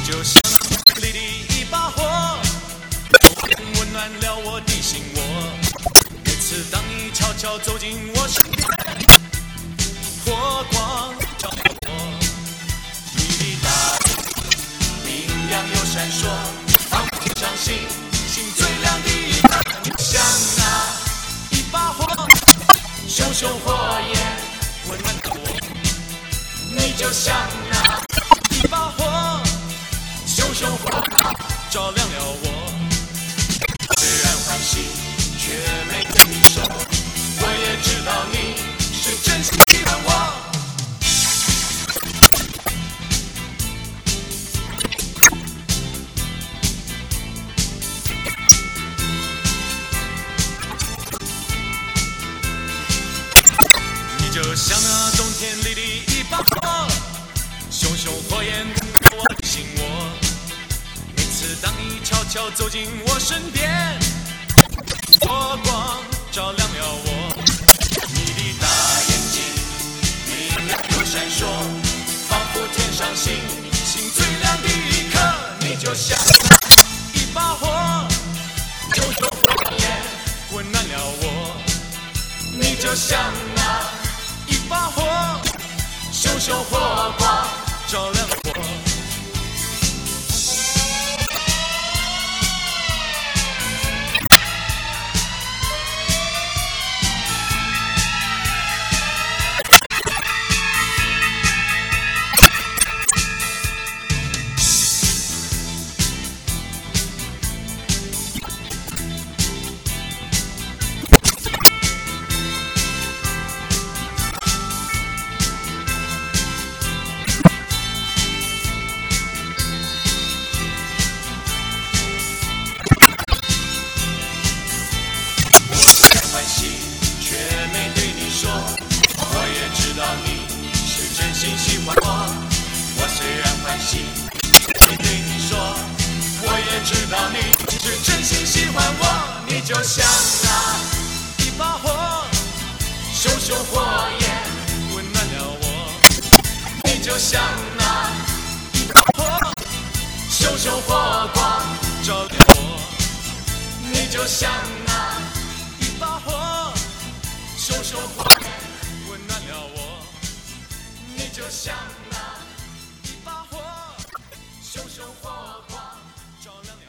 就像里的一把火，温暖了我的心窝。每次当你悄悄走进我身边，火光照耀我，你的大明亮又闪烁，放不上心，心最亮的一刻，像那一把火，熊熊火焰温暖了我，你就像那一把火，熊熊火照亮了我。虽然欢喜，却没对你说，我也知道你是真心喜欢我。你就像那冬天里的一把火，熊熊火焰我的心窝。每次当你悄悄走进我身边，火光照亮了我，你的大眼睛明亮又闪烁，仿佛天上星星最亮的一刻，你就像一把火，熊熊火焰温暖了我，你就像那一把火，熊熊火光照亮了我。却没对你说，我也知道你是真心喜欢我。我虽然欢喜，没对你说，我也知道你是真心喜欢我。你就像那一把火，熊熊火焰温暖了我。你就像那一把火，熊熊火光照亮我。你就像那一把火，熊熊火焰温暖了我，你就像那一把火，熊熊火光照亮了我。